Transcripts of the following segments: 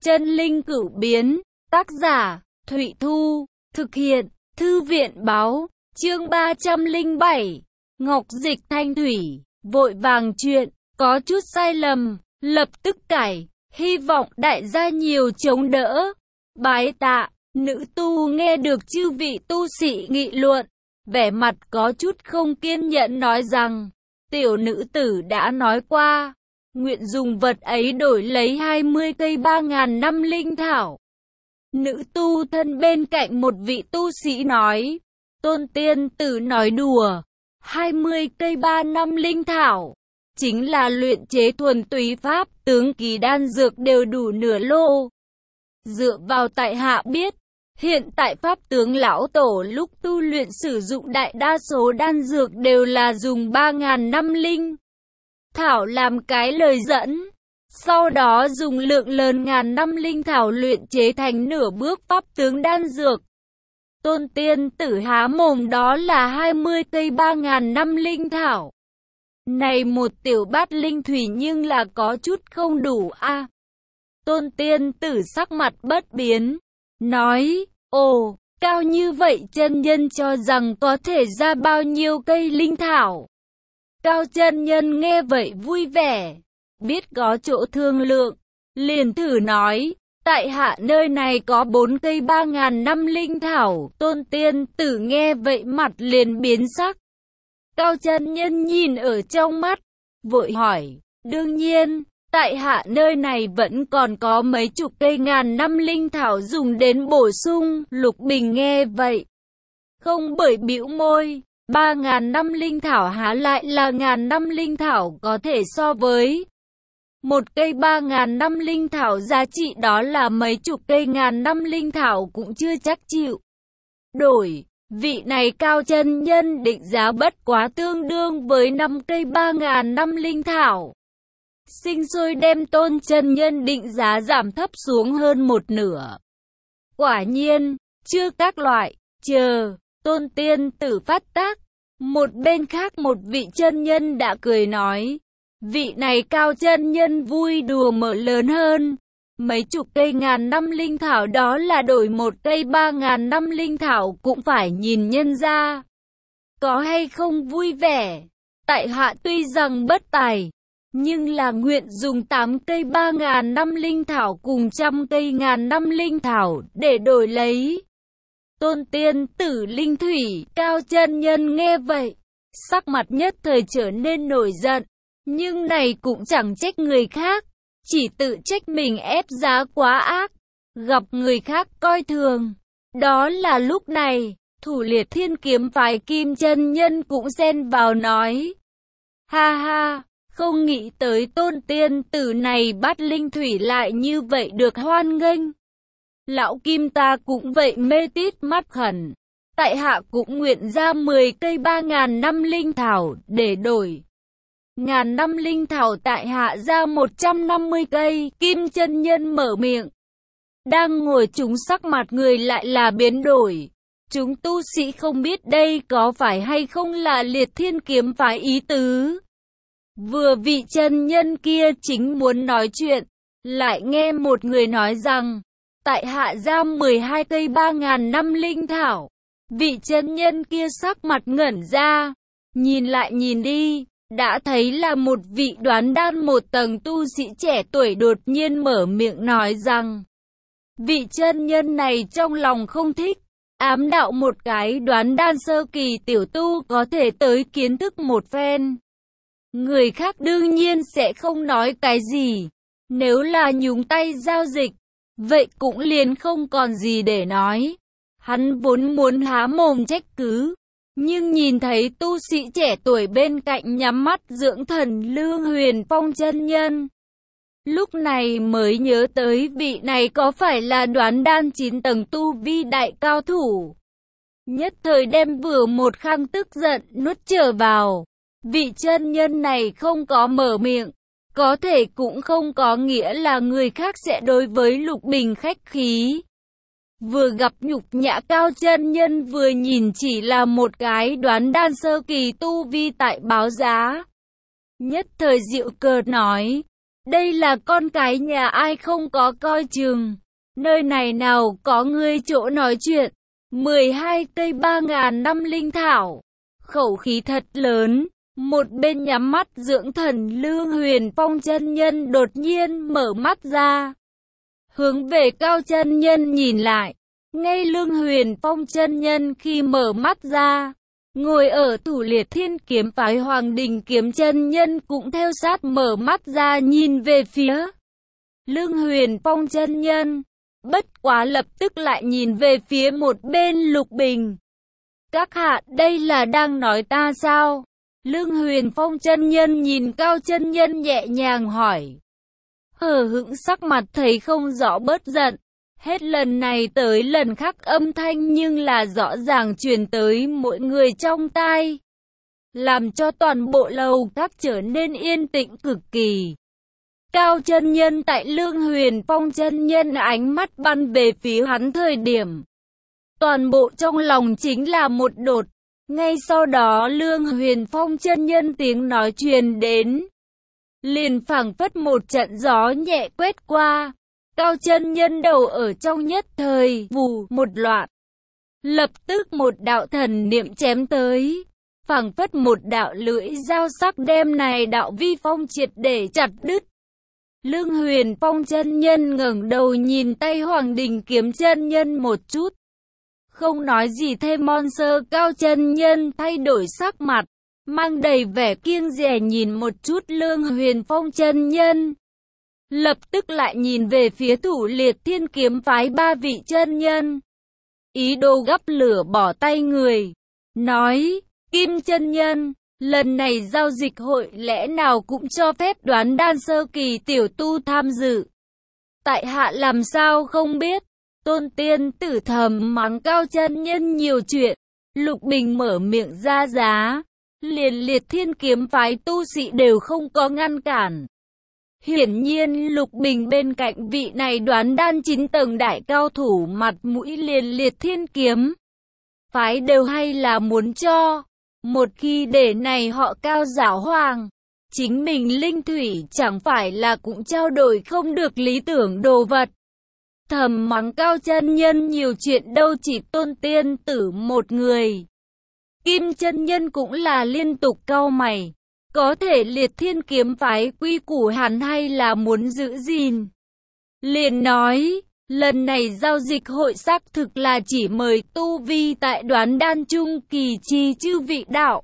Chân linh cửu biến, tác giả, Thụy Thu, thực hiện, Thư viện báo, chương 307, Ngọc Dịch Thanh Thủy, vội vàng chuyện, có chút sai lầm, lập tức cải, hy vọng đại gia nhiều chống đỡ. Bái tạ, nữ tu nghe được chư vị tu sĩ nghị luận, vẻ mặt có chút không kiên nhẫn nói rằng, tiểu nữ tử đã nói qua, nguyện dùng vật ấy đổi lấy 20 cây 3.000 năm linh thảo. Nữ tu thân bên cạnh một vị tu sĩ nói, tôn tiên tử nói đùa, 20 cây 3 năm linh thảo, chính là luyện chế thuần túy pháp, tướng kỳ đan dược đều đủ nửa lô. Dựa vào tại hạ biết, hiện tại pháp tướng lão tổ lúc tu luyện sử dụng đại đa số đan dược đều là dùng 3.000 năm linh thảo làm cái lời dẫn, sau đó dùng lượng lớn ngàn năm linh thảo luyện chế thành nửa bước pháp tướng đan dược. Tôn tiên tử há mồm đó là 20 cây 3.000 năm linh thảo. Này một tiểu bát linh thủy nhưng là có chút không đủ a. Tôn tiên tử sắc mặt bất biến, nói, ồ, cao như vậy chân nhân cho rằng có thể ra bao nhiêu cây linh thảo. Cao chân nhân nghe vậy vui vẻ, biết có chỗ thương lượng, liền thử nói, tại hạ nơi này có 4 cây 3.000 năm linh thảo. Tôn tiên tử nghe vậy mặt liền biến sắc. Cao chân nhân nhìn ở trong mắt, vội hỏi, đương nhiên, tại hạ nơi này vẫn còn có mấy chục cây ngàn năm linh thảo dùng đến bổ sung. Lục Bình nghe vậy, không bởi bĩu môi, 3.000 năm linh thảo há lại là ngàn năm linh thảo có thể so với. Một cây 3.000 năm linh thảo giá trị đó là mấy chục cây ngàn năm linh thảo cũng chưa chắc chịu đổi. Vị này cao chân nhân định giá bất quá tương đương với 5 cây 3.000 năm linh thảo. Sinh sôi đem tôn chân nhân định giá giảm thấp xuống hơn một nửa. Quả nhiên, chưa các loại, chờ, tôn tiên tử phát tác. Một bên khác một vị chân nhân đã cười nói, vị này cao chân nhân vui đùa mở lớn hơn. Mấy chục cây ngàn năm linh thảo đó là đổi một cây 3.000 năm linh thảo cũng phải nhìn nhân ra. Có hay không vui vẻ, tại hạ tuy rằng bất tài, nhưng là nguyện dùng 8 cây 3.000 năm linh thảo cùng 100 cây ngàn năm linh thảo để đổi lấy tôn tiên tử linh thủy. Cao chân nhân nghe vậy, sắc mặt nhất thời trở nên nổi giận, nhưng này cũng chẳng trách người khác, chỉ tự trách mình ép giá quá ác, gặp người khác coi thường. Đó là lúc này, thủ liệt thiên kiếm phái Kim chân nhân cũng xen vào nói, ha ha, không nghĩ tới tôn tiên tử này bắt linh thủy lại như vậy được hoan nghênh. Lão Kim ta cũng vậy mê tít mắt khẩn, tại hạ cũng nguyện ra 10 cây 3.000 năm linh thảo để đổi. Ngàn năm linh thảo tại hạ ra 150 cây. Kim chân nhân mở miệng. Đang ngồi chúng sắc mặt người lại là biến đổi. Chúng tu sĩ không biết đây có phải hay không là liệt thiên kiếm phái ý tứ. Vừa vị chân nhân kia chính muốn nói chuyện, lại nghe một người nói rằng, tại hạ ra 12 cây 3.000 năm linh thảo. Vị chân nhân kia sắc mặt ngẩn ra, nhìn lại nhìn đi, đã thấy là một vị đoán đan một tầng tu sĩ trẻ tuổi đột nhiên mở miệng nói rằng, vị chân nhân này trong lòng không thích, ám đạo một cái đoán đan sơ kỳ tiểu tu có thể tới kiến thức một phen. Người khác đương nhiên sẽ không nói cái gì, nếu là nhúng tay giao dịch, vậy cũng liền không còn gì để nói. Hắn vốn muốn há mồm trách cứ, nhưng nhìn thấy tu sĩ trẻ tuổi bên cạnh nhắm mắt dưỡng thần Lương Huyền Phong chân nhân, lúc này mới nhớ tới vị này có phải là đoán đan 9 tầng tu vi đại cao thủ. Nhất thời đem vừa một khang tức giận nuốt trở vào. Vị chân nhân này không có mở miệng, có thể cũng không có nghĩa là người khác sẽ đối với Lục Bình khách khí. Vừa gặp nhục nhã cao chân nhân vừa nhìn chỉ là một cái đoán đan sơ kỳ tu vi tại báo giá. Nhất thời dịu cợt nói, đây là con cái nhà ai không có coi chừng. Nơi này nào có ngươi chỗ nói chuyện. 12 cây 3.000 năm linh thảo. Khẩu khí thật lớn. Một bên nhắm mắt dưỡng thần Lương Huyền Phong chân nhân đột nhiên mở mắt ra. Hướng về Cao chân nhân nhìn lại. Ngay Lương Huyền Phong chân nhân khi mở mắt ra. Ngồi ở Thủ Liệt Thiên Kiếm phái Hoàng Đình Kiếm chân nhân cũng theo sát mở mắt ra nhìn về phía Lương Huyền Phong chân nhân. Bất quá lập tức lại nhìn về phía một bên Lục Bình. Các hạ, đây là đang nói ta sao? Lương Huyền Phong chân nhân nhìn Cao chân nhân nhẹ nhàng hỏi. Hờ hững sắc mặt thấy không rõ bớt giận. Hết lần này tới lần khác âm thanh nhưng là rõ ràng truyền tới mỗi người trong tai. Làm cho toàn bộ lầu các trở nên yên tĩnh cực kỳ. Cao chân nhân tại Lương Huyền Phong chân nhân ánh mắt bắn về phía hắn thời điểm. Toàn bộ trong lòng chính là một đột. Ngay sau đó Lương Huyền Phong chân nhân tiếng nói truyền đến. Liền phảng phất một trận gió nhẹ quét qua. Cao chân nhân đầu ở trong nhất thời, vù một loạt. Lập tức một đạo thần niệm chém tới. Phảng phất một đạo lưỡi dao sắc đem này đạo vi phong triệt để chặt đứt. Lương Huyền Phong chân nhân ngẩng đầu nhìn tay Hoàng Đình Kiếm chân nhân một chút. Không nói gì thêm mon sơ Cao chân nhân thay đổi sắc mặt. Mang đầy vẻ kiêng dè nhìn một chút Lương Huyền Phong chân nhân. Lập tức lại nhìn về phía Thủ Liệt Thiên Kiếm phái ba vị chân nhân. Ý đồ gắp lửa bỏ tay người. Nói, Kim chân nhân, lần này giao dịch hội lẽ nào cũng cho phép đoán đan sơ kỳ tiểu tu tham dự. Tại hạ làm sao không biết. Tôn Tiên Tử thầm mắng Cao chân nhân nhiều chuyện. Lục Bình mở miệng ra giá. Liền Liệt Thiên Kiếm phái tu sĩ đều không có ngăn cản. Hiển nhiên Lục Bình bên cạnh vị này đoán đan 9 tầng đại cao thủ mặt mũi liền Liệt Thiên Kiếm phái đều hay là muốn cho. Một khi để này họ Cao giảo hoàng, chính mình linh thủy chẳng phải là cũng trao đổi không được lý tưởng đồ vật. Thầm mắng Cao chân nhân nhiều chuyện đâu chỉ Tôn Tiên Tử một người. Kim chân nhân cũng là liên tục cau mày. Có thể Liệt Thiên Kiếm phái quy củ hắn hay là muốn giữ gìn. Liền nói, lần này giao dịch hội xác thực là chỉ mời tu vi tại đoán đan trung kỳ chi chư vị đạo.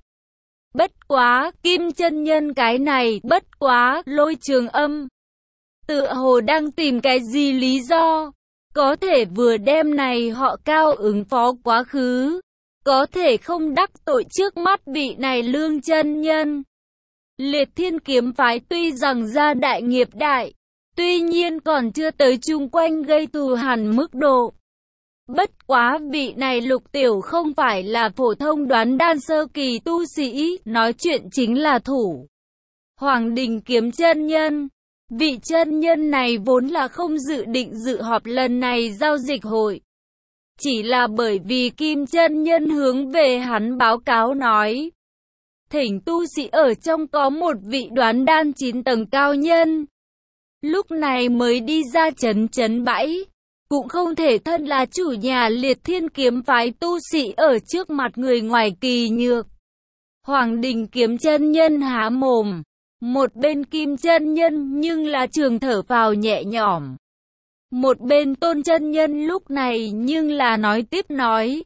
Bất quá, Kim chân nhân cái này, bất quá, Lôi Trường Âm. Tựa hồ đang tìm cái gì lý do, có thể vừa đem này họ Cao ứng phó quá khứ, có thể không đắc tội trước mắt vị này Lương chân nhân. Liệt Thiên Kiếm phái tuy rằng gia đại nghiệp đại, tuy nhiên còn chưa tới chung quanh gây thù hằn mức độ. Bất quá vị này Lục Tiểu không phải là phổ thông đoán đan sơ kỳ tu sĩ, nói chuyện chính là thủ Hoàng Đình Kiếm chân nhân. Vị chân nhân này vốn là không dự định dự họp lần này giao dịch hội. Chỉ là bởi vì Kim chân nhân hướng về hắn báo cáo nói. Thỉnh tu sĩ ở trong có một vị đoán đan 9 tầng cao nhân. Lúc này mới đi ra chấn bãi. Cũng không thể thân là chủ nhà Liệt Thiên Kiếm phái tu sĩ ở trước mặt người ngoài kỳ nhược. Hoàng Đình Kiếm chân nhân há mồm. Một bên Kim chân nhân nhưng là trường thở vào nhẹ nhõm. Một bên Tôn chân nhân lúc này nhưng là nói tiếp nói.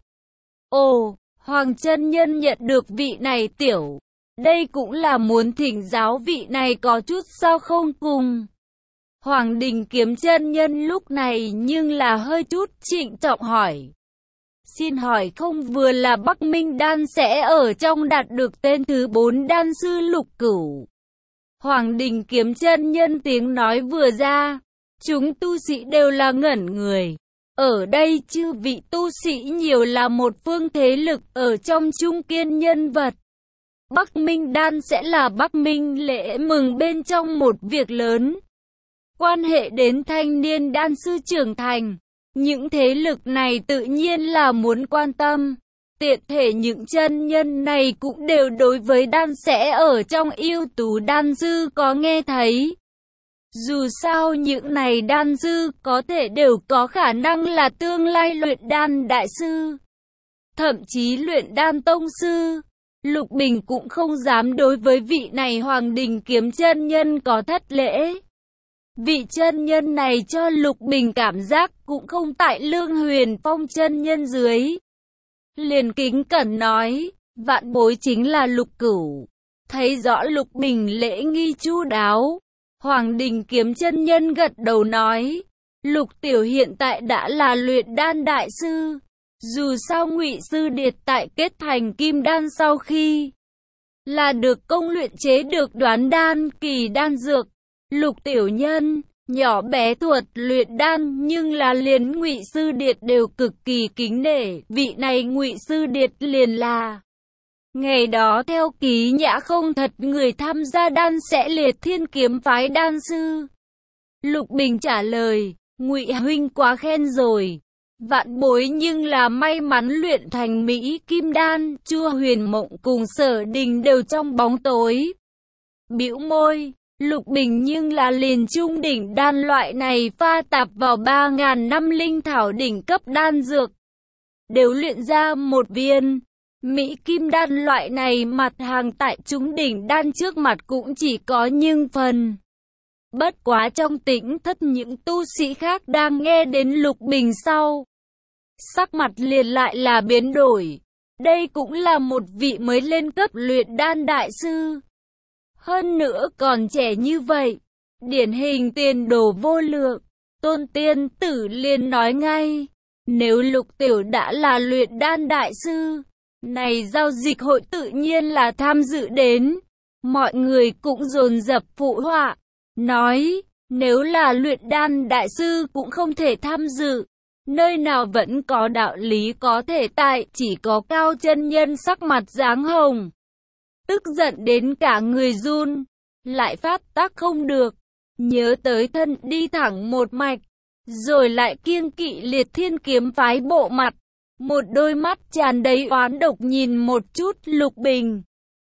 Ồ, Hoàng chân nhân nhận được vị này tiểu. Đây cũng là muốn thỉnh giáo vị này có chút sao không cùng. Hoàng Đình Kiếm chân nhân lúc này nhưng là hơi chút trịnh trọng hỏi. Xin hỏi không vừa là Bắc Minh Đan sẽ ở trong đạt được tên thứ 4 đan sư Lục Cửu. Hoàng Đình Kiếm chân nhân tiếng nói vừa ra. Chúng tu sĩ đều là ngẩn người. Ở đây chư vị tu sĩ nhiều là một phương thế lực ở trong trung kiên nhân vật. Bắc Minh Đan sẽ là Bắc Minh lễ mừng bên trong một việc lớn. Quan hệ đến thanh niên đan sư trưởng thành. Những thế lực này tự nhiên là muốn quan tâm. Tiện thể những chân nhân này cũng đều đối với đan sẽ ở trong ưu tú đan sư có nghe thấy. Dù sao những này đan sư có thể đều có khả năng là tương lai luyện đan đại sư, thậm chí luyện đan tông sư. Lục Bình cũng không dám đối với vị này Hoàng Đình Kiếm chân nhân có thất lễ. Vị chân nhân này cho Lục Bình cảm giác cũng không tại Lương Huyền Phong chân nhân dưới. Liền kính cẩn nói, vạn bối chính là Lục Cửu. Thấy rõ Lục Bình lễ nghi chu đáo, Hoàng Đình Kiếm chân nhân gật đầu nói, Lục tiểu hiện tại đã là luyện đan đại sư. Dù sao Ngụy Sư Điệt tại kết thành kim đan sau khi là được công luyện chế được đoán đan kỳ đan dược. Lục tiểu nhân nhỏ bé thuật luyện đan, nhưng là liền Ngụy Sư Điệt đều cực kỳ kính nể. Vị này Ngụy Sư Điệt liền là ngày đó theo Ký Nhã không thật người tham gia đan sẽ liệt thiên kiếm phái đan sư. Lục Bình trả lời, Ngụy huynh quá khen rồi. Vạn bối nhưng là may mắn luyện thành Mỹ Kim Đan. Chu Huyền Mộng cùng Sở Đình đều trong bóng tối. Bĩu môi, Lục Bình nhưng là liền trung đỉnh đan loại này pha tạp vào 3.000 năm linh thảo đỉnh cấp đan dược, đều luyện ra một viên. Mỹ Kim Đan loại này mặt hàng tại chúng đỉnh đan trước mặt cũng chỉ có nhưng phần. Bất quá trong Tĩnh Thất những tu sĩ khác đang nghe đến Lục Bình sau, sắc mặt liền lại là biến đổi. Đây cũng là một vị mới lên cấp luyện đan đại sư. Hơn nữa còn trẻ như vậy, điển hình tiền đồ vô lượng. Tôn Tiên Tử liền nói ngay, nếu Lục Tiểu đã là luyện đan đại sư, này giao dịch hội tự nhiên là tham dự đến. Mọi người cũng dồn dập phụ họa, nói, nếu là luyện đan đại sư cũng không thể tham dự. Nơi nào vẫn có đạo lý có thể tại, chỉ có Cao chân nhân sắc mặt dáng hồng. Tức giận đến cả người run, lại phát tác không được. Nhớ tới thân đi thẳng một mạch, rồi lại kiêng kỵ liệt thiên kiếm phái bộ mặt. Một đôi mắt tràn đầy oán độc nhìn một chút Lục Bình,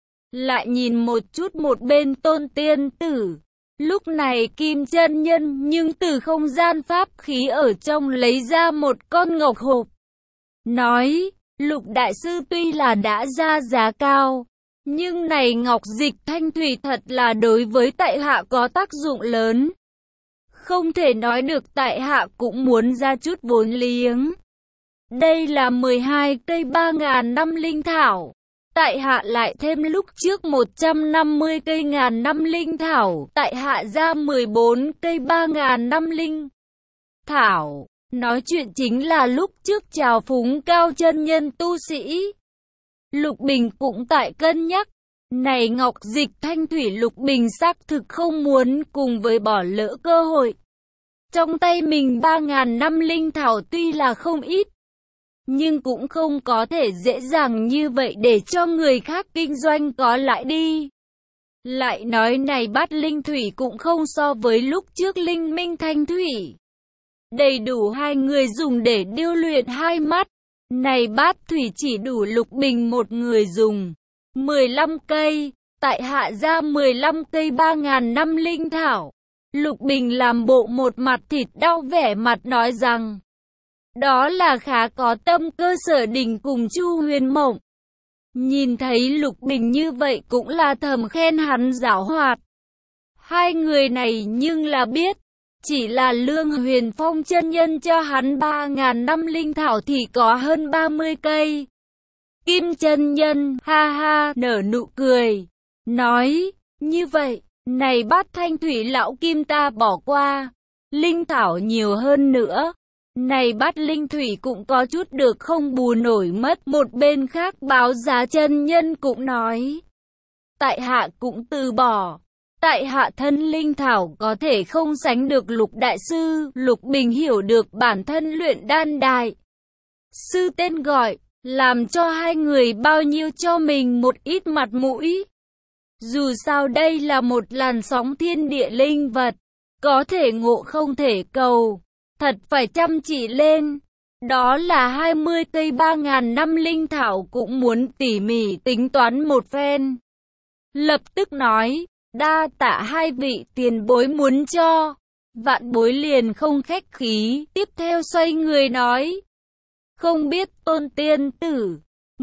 lại nhìn một chút một bên Tôn Tiên Tử. Lúc này Kim chân nhân nhưng từ không gian pháp khí ở trong lấy ra một con ngọc hộp. Nói, Lục đại sư tuy là đã ra giá cao, nhưng này ngọc dịch thanh thủy thật là đối với tại hạ có tác dụng lớn. Không thể nói được tại hạ cũng muốn ra chút vốn liếng. Đây là 12 cây 3.000 năm linh thảo. Tại hạ lại thêm lúc trước 150 cây ngàn năm linh thảo. Tại hạ ra 14 cây 3.000 năm linh thảo. Nói chuyện chính là lúc trước chào phúng Cao chân nhân tu sĩ. Lục Bình cũng tại cân nhắc. Này ngọc dịch thanh thủy Lục Bình xác thực không muốn cùng với bỏ lỡ cơ hội. Trong tay mình 3.000 năm linh thảo tuy là không ít, nhưng cũng không có thể dễ dàng như vậy để cho người khác kinh doanh có lãi đi. Lại nói này bát linh thủy cũng không so với lúc trước linh minh thanh thủy. Đầy đủ hai người dùng để điêu luyện hai mắt. Này bát thủy chỉ đủ Lục Bình một người dùng. 15 cây, tại hạ ra 15 cây 3.000 năm linh thảo. Lục Bình làm bộ một mặt thịt đau vẻ mặt nói rằng, đó là khá có tâm. Cơ Sở Đình cùng Chu Huyền Mộng nhìn thấy Lục Bình như vậy cũng là thầm khen hắn giảo hoạt. Hai người này nhưng là biết, chỉ là Lương Huyền Phong chân nhân cho hắn 3.000 năm linh thảo thì có hơn 30 cây. Kim chân nhân ha ha nở nụ cười, nói, như vậy, này bát thanh thủy lão Kim ta bỏ qua, linh thảo nhiều hơn nữa. Này bát linh thủy cũng có chút được không bù nổi mất. Một bên khác Báo Giá chân nhân cũng nói, tại hạ cũng từ bỏ. Tại hạ thân linh thảo có thể không sánh được Lục đại sư. Lục Bình hiểu được bản thân luyện đan đại sư tên gọi, làm cho hai người bao nhiêu cho mình một ít mặt mũi. Dù sao đây là một làn sóng thiên địa linh vật, có thể ngộ không thể cầu. Thật phải chăm chỉ lên. Đó là 20 cây 3.000 năm linh thảo cũng muốn tỉ mỉ tính toán một phen. Lập tức nói, Đa tạ hai vị tiền bối muốn cho. Vạn bối liền không khách khí, tiếp theo xoay người nói. Không biết Tôn tiên tử,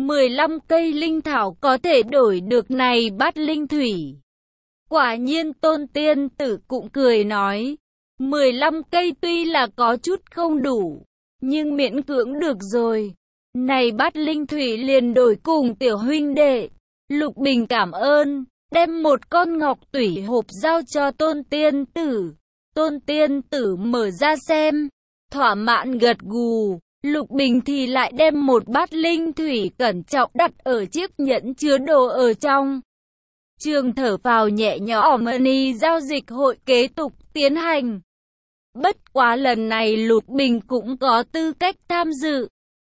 15 cây linh thảo có thể đổi được này bát linh thủy. Quả nhiên Tôn tiên tử cũng cười nói. 15 cây tuy là có chút không đủ, nhưng miễn cưỡng được rồi. Này bát linh thủy liền đổi cùng tiểu huynh đệ. Lục Bình cảm ơn, đem một con ngọc tủy hộp giao cho Tôn tiên tử. Tôn tiên tử mở ra xem, thỏa mãn gật gù. Lục Bình thì lại đem một bát linh thủy cẩn trọng đặt ở chiếc nhẫn chứa đồ ở trong. Trường thở phào nhẹ nhõm, money giao dịch hội kế tục tiến hành. Bất quá lần này Lục Bình cũng có tư cách tham dự.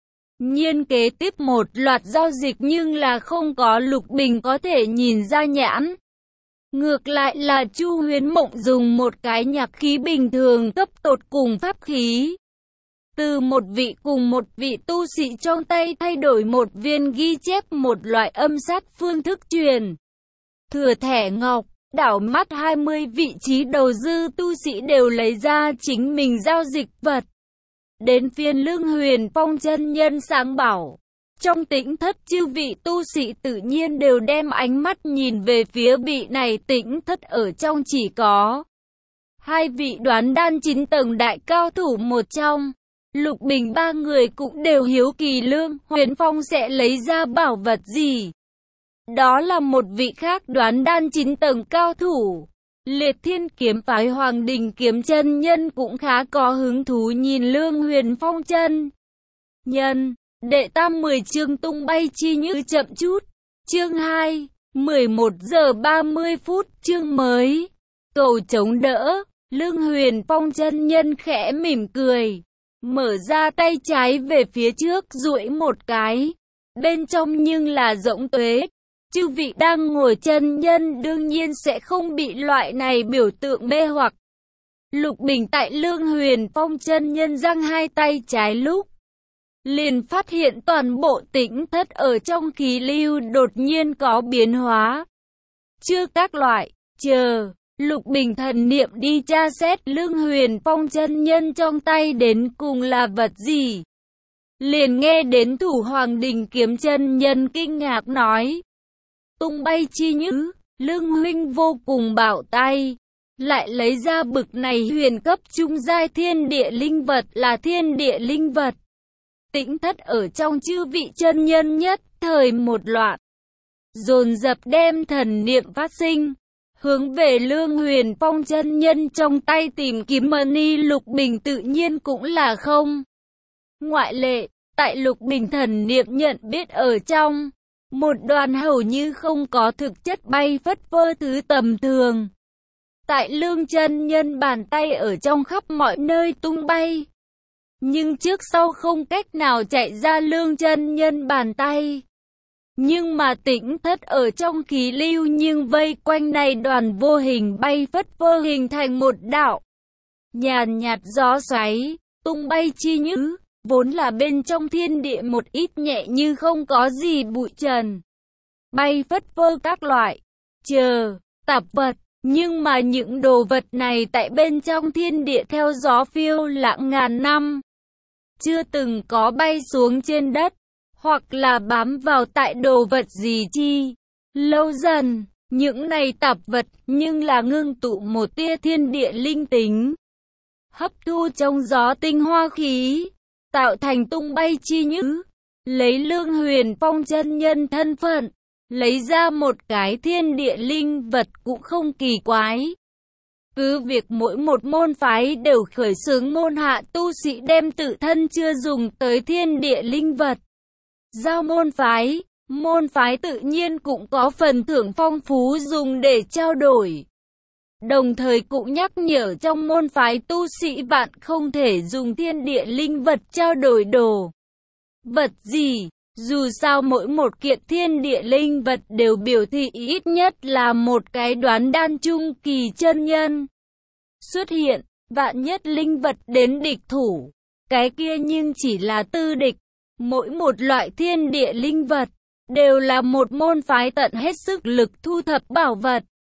Nhiên kế tiếp một loạt giao dịch nhưng là không có Lục Bình có thể nhìn ra nhãn. Ngược lại là Chu Huyến Mộng dùng một cái nhạc khí bình thường cấp tột cùng pháp khí. Từ một vị cùng một vị tu sĩ trong tay thay đổi một viên ghi chép một loại âm sát phương thức truyền. Thừa thẻ ngọc, đảo mắt 20 vị trí đầu dư tu sĩ đều lấy ra chính mình giao dịch vật. Đến phiên Lương Huyền Phong chân nhân sáng bảo. Trong Tĩnh Thất chư vị tu sĩ tự nhiên đều đem ánh mắt nhìn về phía vị này. Tĩnh Thất ở trong chỉ có hai vị đoán đan 9 tầng đại cao thủ một trong. Lục Bình ba người cũng đều hiếu kỳ Lương Huyền Phong sẽ lấy ra bảo vật gì. Đó là một vị khác đoán đan 9 tầng cao thủ. Liệt Thiên kiếm phái Hoàng Đình kiếm chân nhân cũng khá có hứng thú nhìn Lương Huyền Phong chân nhân. Đệ tam 10 chương tung bay chi như chậm chút. Chương 2, 11 giờ 30 phút, chương mới. Cầu chống đỡ, Lương Huyền Phong chân nhân khẽ mỉm cười. Mở ra tay trái về phía trước duỗi một cái. Bên trong nhưng là rỗng tuế. Chư vị đang ngồi chân nhân đương nhiên sẽ không bị loại này biểu tượng mê hoặc. Lục Bình tại Lương Huyền Phong chân nhân giang hai tay trái lúc liền phát hiện toàn bộ Tĩnh Thất ở trong khí lưu đột nhiên có biến hóa. Chưa các loại, chờ, Lục Bình thần niệm đi tra xét Lương Huyền Phong chân nhân trong tay đến cùng là vật gì. Liền nghe đến Thủ Hoàng Đình kiếm chân nhân kinh ngạc nói. Tung bay chi nhữ, Lương huynh vô cùng bảo tay. Lại lấy ra bực này huyền cấp trung giai thiên địa linh vật là thiên địa linh vật. Tĩnh Thất ở trong chư vị chân nhân nhất thời một loạt. Dồn dập đem thần niệm phát sinh. Hướng về Lương Huyền Phong chân nhân trong tay tìm kiếm money. Lục Bình tự nhiên cũng là không ngoại lệ. Tại Lục Bình thần niệm nhận biết ở trong. Một đoàn hầu như không có thực chất bay phất phơ thứ tầm thường. Tại Lương chân nhân bàn tay ở trong khắp mọi nơi tung bay. Nhưng trước sau không cách nào chạy ra Lương chân nhân bàn tay. Nhưng mà Tĩnh Thất ở trong khí lưu nhưng vây quanh này đoàn vô hình bay phất phơ hình thành một đạo. Nhàn nhạt gió xoáy, tung bay chi nhữ. Vốn là bên trong thiên địa một ít nhẹ như không có gì bụi trần. Bay phất phơ các loại, tạp vật. Nhưng mà những đồ vật này tại bên trong thiên địa theo gió phiêu lãng ngàn năm. Chưa từng có bay xuống trên đất, hoặc là bám vào tại đồ vật gì chi. Lâu dần, những này tạp vật nhưng là ngưng tụ một tia thiên địa linh tính. Hấp thu trong gió tinh hoa khí. Tạo thành tung bay chi nhữ. Lấy Lương Huyền Phong chân nhân thân phận. Lấy ra một cái thiên địa linh vật cũng không kỳ quái. Cứ việc mỗi một môn phái đều khởi xướng môn hạ tu sĩ đem tự thân chưa dùng tới thiên địa linh vật. Giao môn phái tự nhiên cũng có phần thưởng phong phú dùng để trao đổi. Đồng thời cũng nhắc nhở trong môn phái tu sĩ bạn không thể dùng thiên địa linh vật trao đổi đồ vật gì. Dù sao mỗi một kiện thiên địa linh vật đều biểu thị ít nhất là một cái đoán đan trung kỳ chân nhân xuất hiện. Vạn nhất linh vật đến địch thủ, cái kia nhưng chỉ là tư địch. Mỗi một loại thiên địa linh vật đều là một môn phái tận hết sức lực thu thập bảo vật.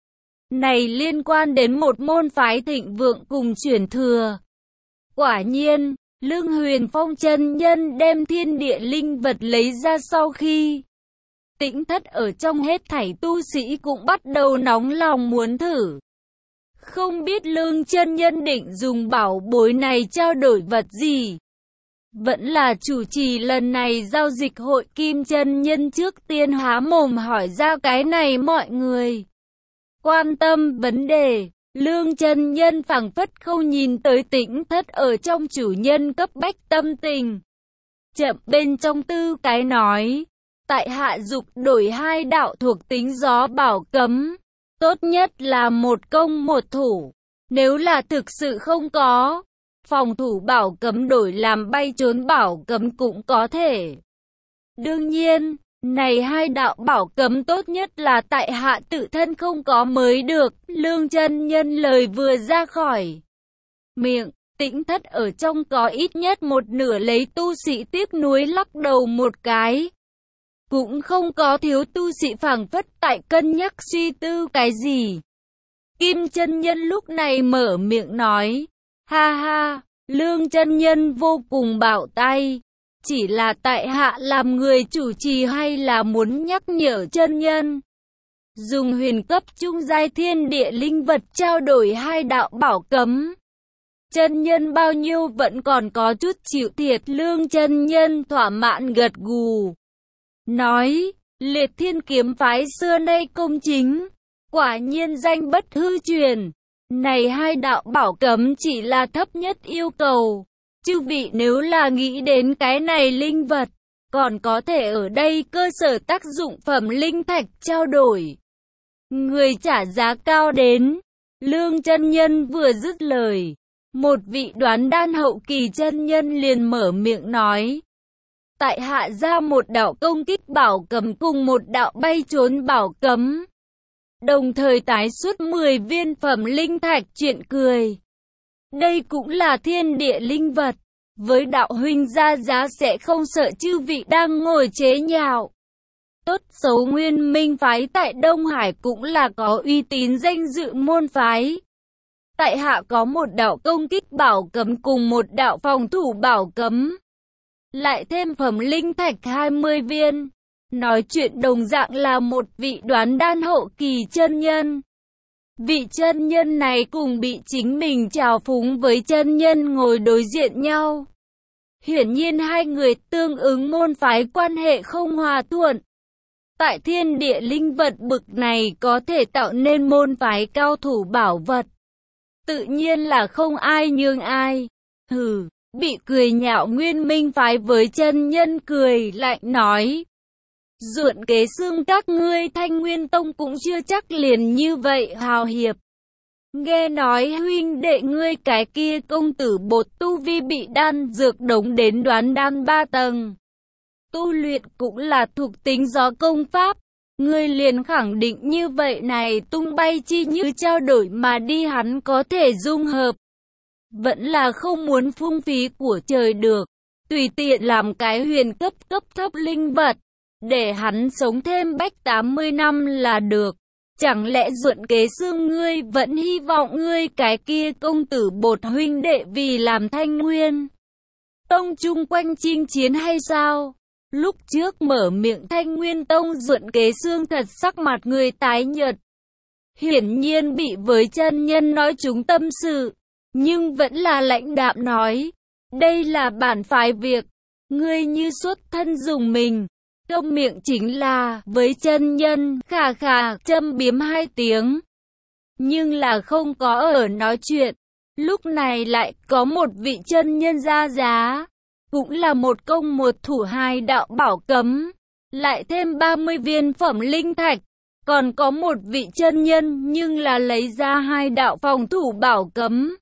này liên quan đến một môn phái thịnh vượng cùng truyền thừa. Quả nhiên, Lương Huyền Phong chân nhân đem thiên địa linh vật lấy ra sau khi Tĩnh thất ở trong, hết thảy tu sĩ cũng bắt đầu nóng lòng muốn thử. Không biết Lương chân nhân định dùng bảo bối này trao đổi vật gì? Vẫn là chủ trì lần này giao dịch hội Kim chân nhân trước tiên há mồm hỏi ra cái này mọi người quan tâm vấn đề. Lương chân nhân phảng phất không nhìn tới Tĩnh thất ở trong chủ nhân cấp bách tâm tình. Chậm bên trong tư cái nói, tại hạ dục đổi 2 đạo thuộc tính gió bảo cấm, tốt nhất là một công một thủ. Nếu là thực sự không có, phòng thủ bảo cấm đổi làm bay trốn bảo cấm cũng có thể. Đương nhiên, này 2 đạo bảo cấm tốt nhất là tại hạ tự thân không có mới được. Lương chân nhân lời vừa ra khỏi miệng, Tĩnh thất ở trong có ít nhất một nửa lấy tu sĩ tiếc nuối lắc đầu một cái. Cũng không có thiếu tu sĩ phảng phất tại cân nhắc suy tư cái gì. Kim chân nhân lúc này mở miệng nói, ha ha, Lương chân nhân vô cùng bạo tay. Chỉ là tại hạ làm người chủ trì hay là muốn nhắc nhở chân nhân. Dùng huyền cấp trung giai thiên địa linh vật trao đổi 2 đạo bảo cấm. Chân nhân bao nhiêu vẫn còn có chút chịu thiệt. Lương chân nhân thỏa mãn gật gù. Nói, Liệt Thiên kiếm phái xưa nay công chính. Quả nhiên danh bất hư truyền. Này 2 đạo bảo cấm chỉ là thấp nhất yêu cầu. Chư vị nếu là nghĩ đến cái này linh vật, còn có thể ở đây cơ sở tác dụng phẩm linh thạch trao đổi. Người trả giá cao đến. Lương chân nhân vừa dứt lời, một vị đoán đan hậu kỳ chân nhân liền mở miệng nói. Tại hạ ra một đạo công kích bảo cấm cùng một đạo bay trốn bảo cấm. Đồng thời tái xuất 10 viên phẩm linh thạch. Chuyện cười. Đây cũng là thiên địa linh vật. Với đạo huynh ra giá sẽ không sợ chư vị đang ngồi chế nhạo. Tốt xấu Nguyên Minh phái tại Đông Hải cũng là có uy tín danh dự môn phái. Tại hạ có một đạo công kích bảo cấm cùng một đạo phòng thủ bảo cấm. Lại thêm phẩm linh thạch 20 viên. Nói chuyện đồng dạng là một vị đoán đan hậu kỳ chân nhân. Vị chân nhân này cùng bị chính mình trào phúng với chân nhân ngồi đối diện nhau. Hiển nhiên hai người tương ứng môn phái quan hệ không hòa thuận. Tại thiên địa linh vật bực này có thể tạo nên môn phái cao thủ bảo vật. Tự nhiên là không ai nhường ai. Hừ, bị cười nhạo Nguyên Minh phái với chân nhân cười lạnh nói. Ruộn kế xương các ngươi Thanh Nguyên Tông cũng chưa chắc liền như vậy hào hiệp. Nghe nói huynh đệ ngươi cái kia công tử bột tu vi bị đan dược đống đến đoán đan 3 tầng. Tu luyện cũng là thuộc tính gió công pháp. Ngươi liền khẳng định như vậy này tung bay chi như trao đổi mà đi hắn có thể dung hợp. Vẫn là không muốn phung phí của trời được. Tùy tiện làm cái huyền cấp thấp linh vật. Để hắn sống thêm 80 năm là được. Chẳng lẽ ruộn kế xương ngươi vẫn hy vọng ngươi cái kia công tử bột huynh đệ vì làm Thanh Nguyên Tông chung quanh chinh chiến hay sao? Lúc trước mở miệng Thanh Nguyên Tông ruộn kế xương thật sắc mặt người tái nhợt. Hiển nhiên bị với chân nhân nói chúng tâm sự. Nhưng vẫn là lãnh đạm nói. Đây là bản phái việc. Ngươi như xuất thân dùng mình. Câm miệng chính là với chân nhân khà khà châm biếm 2 tiếng. Nhưng là không có ở nói chuyện. Lúc này lại có một vị chân nhân ra giá. Cũng là một công một thủ 2 đạo bảo cấm. Lại thêm 30 viên phẩm linh thạch. Còn có một vị chân nhân nhưng là lấy ra 2 đạo phòng thủ bảo cấm.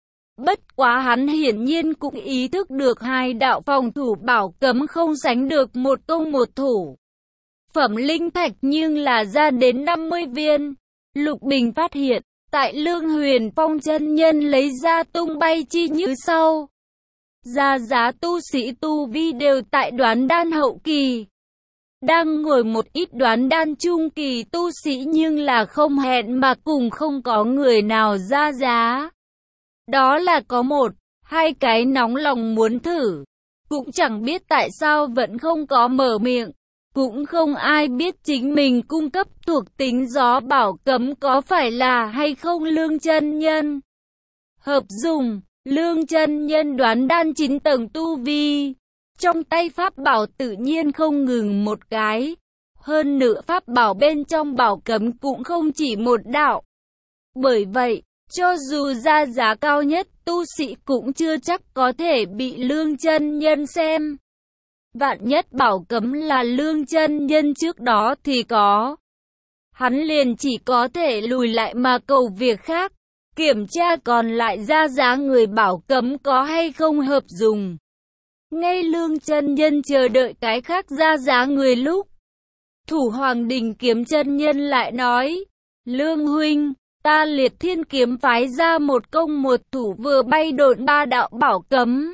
Bất quá hắn hiển nhiên cũng ý thức được 2 đạo phòng thủ bảo cấm không sánh được một công một thủ. Phẩm linh thạch nhưng là ra đến 50 viên. Lục Bình phát hiện, tại Lương Huyền Phong chân nhân lấy ra tung bay chi như sau. Ra giá tu sĩ tu vi đều tại đoán đan hậu kỳ. đang ngồi một ít đoán đan trung kỳ tu sĩ nhưng là không hẹn mà cùng không có người nào ra giá. Đó là có một, hai cái nóng lòng muốn thử. Cũng chẳng biết tại sao vẫn không có mở miệng. Cũng không ai biết chính mình cung cấp thuộc tính gió bảo cấm có phải là hay không Lương chân nhân. Hợp dùng, Lương chân nhân đoán đan 9 tầng tu vi. Trong tay pháp bảo tự nhiên không ngừng một cái. Hơn nữa pháp bảo bên trong bảo cấm cũng không chỉ một đạo. Bởi vậy, cho dù ra giá cao nhất, tu sĩ cũng chưa chắc có thể bị Lương chân nhân xem. Vạn nhất bảo cấm là Lương chân nhân trước đó thì có. Hắn liền chỉ có thể lùi lại mà cầu việc khác. Kiểm tra còn lại ra giá người bảo cấm có hay không hợp dùng. Ngay Lương chân nhân chờ đợi cái khác ra giá người lúc. Thủ Hoàng Đình Kiếm chân nhân lại nói. Lương huynh, ta Liệt Thiên kiếm phái ra một công một thủ vừa bay độn 3 đạo bảo cấm.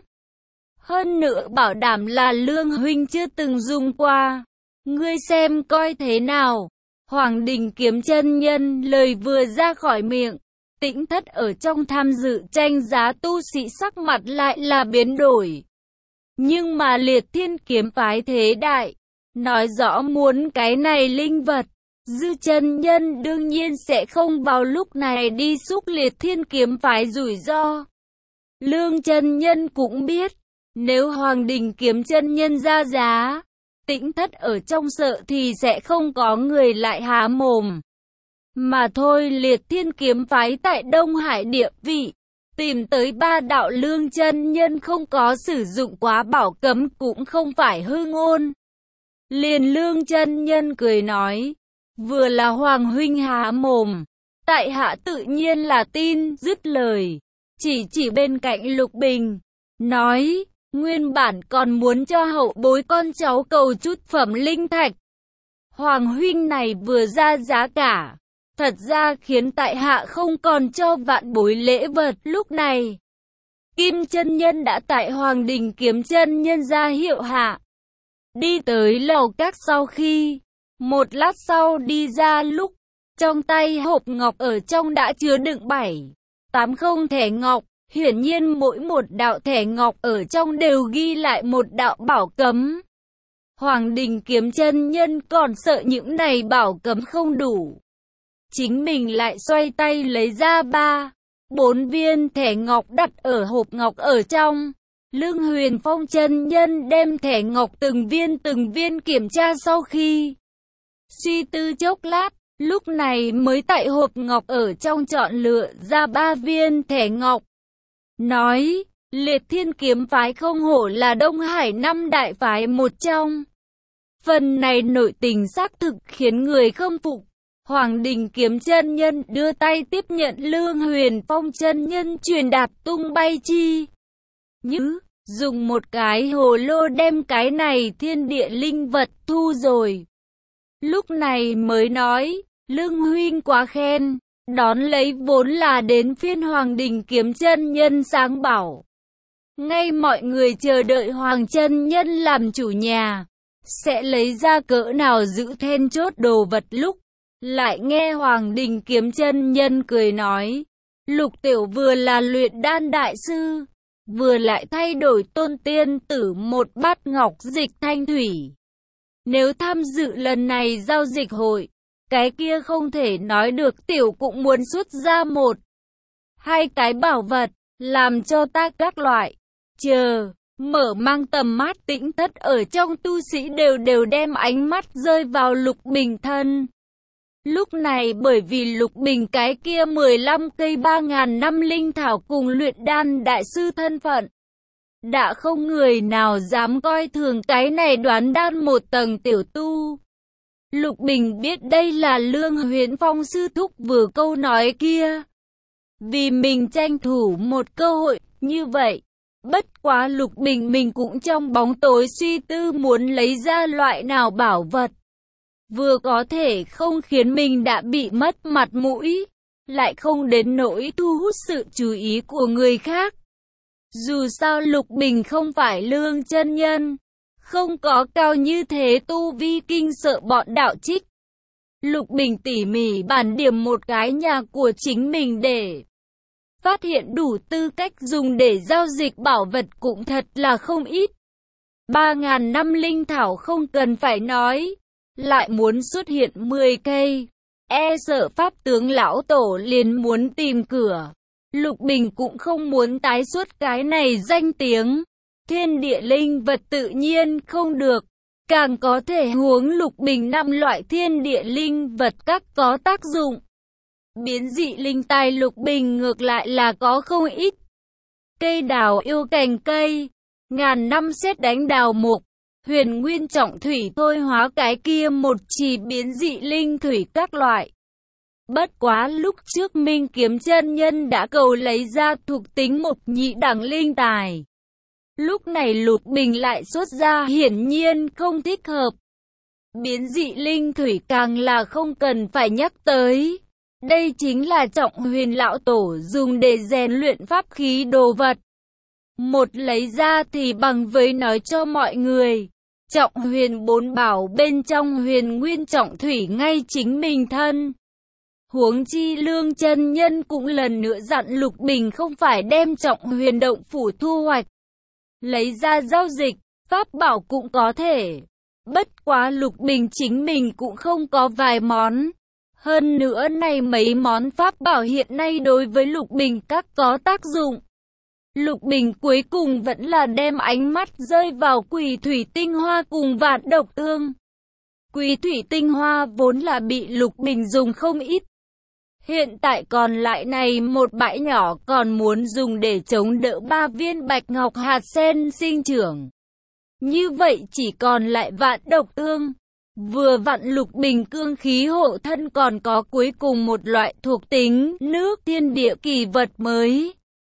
Hơn nữa bảo đảm là Lương huynh chưa từng dùng qua. Ngươi xem coi thế nào. Hoàng Đình Kiếm chân nhân lời vừa ra khỏi miệng. Tĩnh thất ở trong tham dự tranh giá tu sĩ sắc mặt lại là biến đổi. Nhưng mà Liệt Thiên kiếm phái thế đại. Nói rõ muốn cái này linh vật. Dư chân nhân đương nhiên sẽ không vào lúc này đi xúc Liệt Thiên kiếm phái rủi ro. Lương chân nhân cũng biết. Nếu Hoàng Đình Kiếm chân nhân ra giá, Tĩnh thất ở trong sợ thì sẽ không có người lại há mồm. Mà thôi Liệt Thiên kiếm phái tại Đông Hải địa vị, tìm tới 3 đạo Lương chân nhân không có sử dụng quá bảo cấm cũng không phải hư ngôn. Liền Lương chân nhân cười nói, vừa là Hoàng huynh há mồm, tại hạ tự nhiên là tin, dứt lời, chỉ bên cạnh Lục Bình, nói, nguyên bản còn muốn cho hậu bối con cháu cầu chút phẩm linh thạch. Hoàng huynh này vừa ra giá cả, thật ra khiến tại hạ không còn cho vạn bối lễ vật lúc này. Kim chân nhân đã tại Hoàng Đình Kiếm chân nhân ra hiệu hạ. Đi tới lầu các sau khi, một lát sau đi ra lúc, trong tay hộp ngọc ở trong đã chứa đựng 7-8 thẻ ngọc. Hiển nhiên mỗi một đạo thẻ ngọc ở trong đều ghi lại một đạo bảo cấm. Hoàng Đình Kiếm chân nhân còn sợ những này bảo cấm không đủ. Chính mình lại xoay tay lấy ra 3-4 viên thẻ ngọc đặt ở hộp ngọc ở trong. Lương Huyền Phong chân nhân đem thẻ ngọc từng viên kiểm tra sau khi suy tư chốc lát, lúc này mới tại hộp ngọc ở trong chọn lựa ra 3 viên thẻ ngọc. Nói, Liệt Thiên kiếm phái không hổ là Đông Hải 5 đại phái một trong. Phần này nội tình xác thực khiến người khâm phục. Hoàng Đình Kiếm chân nhân đưa tay tiếp nhận Lương Huyền Phong chân nhân truyền đạt tung bay chi. Như, dùng một cái hồ lô đem cái này thiên địa linh vật thu rồi. Lúc này mới nói, Lương huynh quá khen. Đón lấy vốn là đến phiên Hoàng Đình Kiếm chân nhân sáng bảo. Ngay mọi người chờ đợi Hoàng chân nhân làm chủ nhà, sẽ lấy ra cỡ nào giữ then chốt đồ vật lúc. Lại nghe Hoàng Đình Kiếm chân nhân cười nói, Lục tiểu vừa là luyện đan đại sư, vừa lại thay đổi tôn tiên tử một bát ngọc dịch thanh thủy. Nếu tham dự lần này giao dịch hội, cái kia không thể nói được tiểu cũng muốn xuất ra 1-2 cái bảo vật, làm cho ta các loại. Mở mang tầm mắt Tĩnh thất ở trong tu sĩ đều đem ánh mắt rơi vào Lục Bình thân. Lúc này bởi vì Lục Bình cái kia 15 cây 3.000 năm linh thảo cùng luyện đan đại sư thân phận. Đã không người nào dám coi thường cái này đoán đan 1 tầng tiểu tu. Lục Bình biết đây là Lương Huyền Phong sư thúc vừa câu nói kia. Vì mình tranh thủ một cơ hội như vậy. Bất quá Lục Bình mình cũng trong bóng tối suy tư muốn lấy ra loại nào bảo vật. Vừa có thể không khiến mình đã bị mất mặt mũi, lại không đến nỗi thu hút sự chú ý của người khác. Dù sao Lục Bình không phải Lương chân nhân, Không có cao như thế tu vi kinh sợ bọn đạo trích. Lục Bình tỉ mỉ bản điểm một cái nhà của chính mình để phát hiện đủ tư cách dùng để giao dịch bảo vật cũng thật là không ít. 3.000 năm linh thảo không cần phải nói, lại muốn xuất hiện 10 cây. E sợ pháp tướng lão tổ liền muốn tìm cửa. Lục Bình cũng không muốn tái xuất cái này danh tiếng. Thiên địa linh vật tự nhiên không được. Càng có thể huống Lục Bình 5 loại thiên địa linh vật các có tác dụng. Biến dị linh tài Lục Bình ngược lại là có không ít. Cây đào yêu cành cây, ngàn năm sét đánh đào mục, huyền nguyên trọng thủy thôi hóa cái kia một chỉ biến dị linh thủy các loại. Bất quá lúc trước Minh Kiếm chân nhân đã cầu lấy ra thuộc tính một nhị đẳng linh tài. Lúc này Lục Bình lại xuất ra hiển nhiên không thích hợp. Biến dị linh thủy càng là không cần phải nhắc tới. Đây chính là Trọng Huyền lão tổ dùng để rèn luyện pháp khí đồ vật. Một lấy ra thì bằng với nói cho mọi người. Trọng Huyền bốn bảo bên trong huyền nguyên trọng thủy ngay chính mình thân. Huống chi Lương chân nhân cũng lần nữa dặn Lục Bình không phải đem Trọng Huyền động phủ thu hoạch. Lấy ra giao dịch, pháp bảo cũng có thể. Bất quá Lục Bình chính mình cũng không có vài món. Hơn nữa này mấy món pháp bảo hiện nay đối với Lục Bình các có tác dụng. Lục Bình cuối cùng vẫn là đem ánh mắt rơi vào Quỷ Thủy Tinh Hoa cùng Vạn Độc Ương. Quỷ Thủy Tinh Hoa vốn là bị Lục Bình dùng không ít. Hiện tại còn lại này một bãi nhỏ còn muốn dùng để chống đỡ 3 viên bạch ngọc hạt sen sinh trưởng. Như vậy chỉ còn lại Vạn Độc Ương. Vừa vặn Lục Bình cương khí hộ thân còn có cuối cùng một loại thuộc tính nước thiên địa kỳ vật mới.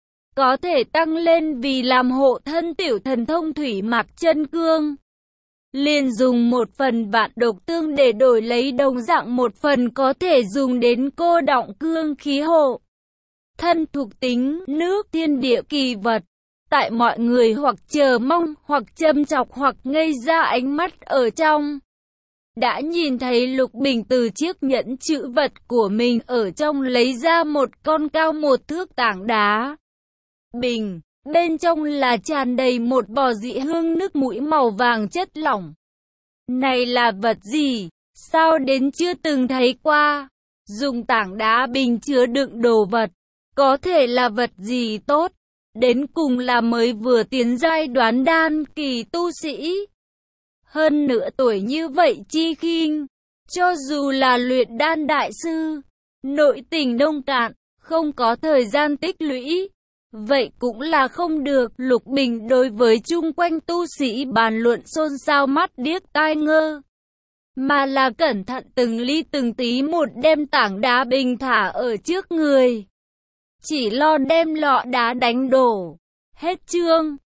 Có thể tăng lên vì làm hộ thân tiểu thần thông thủy mạc chân cương. Liền dùng một phần Vạn Độc Tương để đổi lấy đồng dạng một phần có thể dùng đến cô đọng cương khí hộ thân thuộc tính nước thiên địa kỳ vật. Tại mọi người hoặc chờ mong, hoặc châm chọc, hoặc ngây ra ánh mắt ở trong. Đã nhìn thấy Lục Bình từ chiếc nhẫn trữ vật của mình ở trong lấy ra một con cao 1 thước tảng đá. Bình, bên trong là tràn đầy một bò dị hương nước mũi màu vàng chất lỏng. Này là vật gì? Sao đến chưa từng thấy qua? Dùng tảng đá bình chứa đựng đồ vật. Có thể là vật gì tốt? Đến cùng là mới vừa tiến giai đoán đan kỳ tu sĩ. Hơn nửa tuổi như vậy chi khinh. Cho dù là luyện đan đại sư, nội tình nông cạn, không có thời gian tích lũy. Vậy cũng là không được. Lục Bình đối với chung quanh tu sĩ bàn luận xôn xao mắt điếc tai ngơ. Mà là cẩn thận từng ly từng tí một đem tảng đá bình thả ở trước người. Chỉ lo đem lọ đá đánh đổ. Hết chương.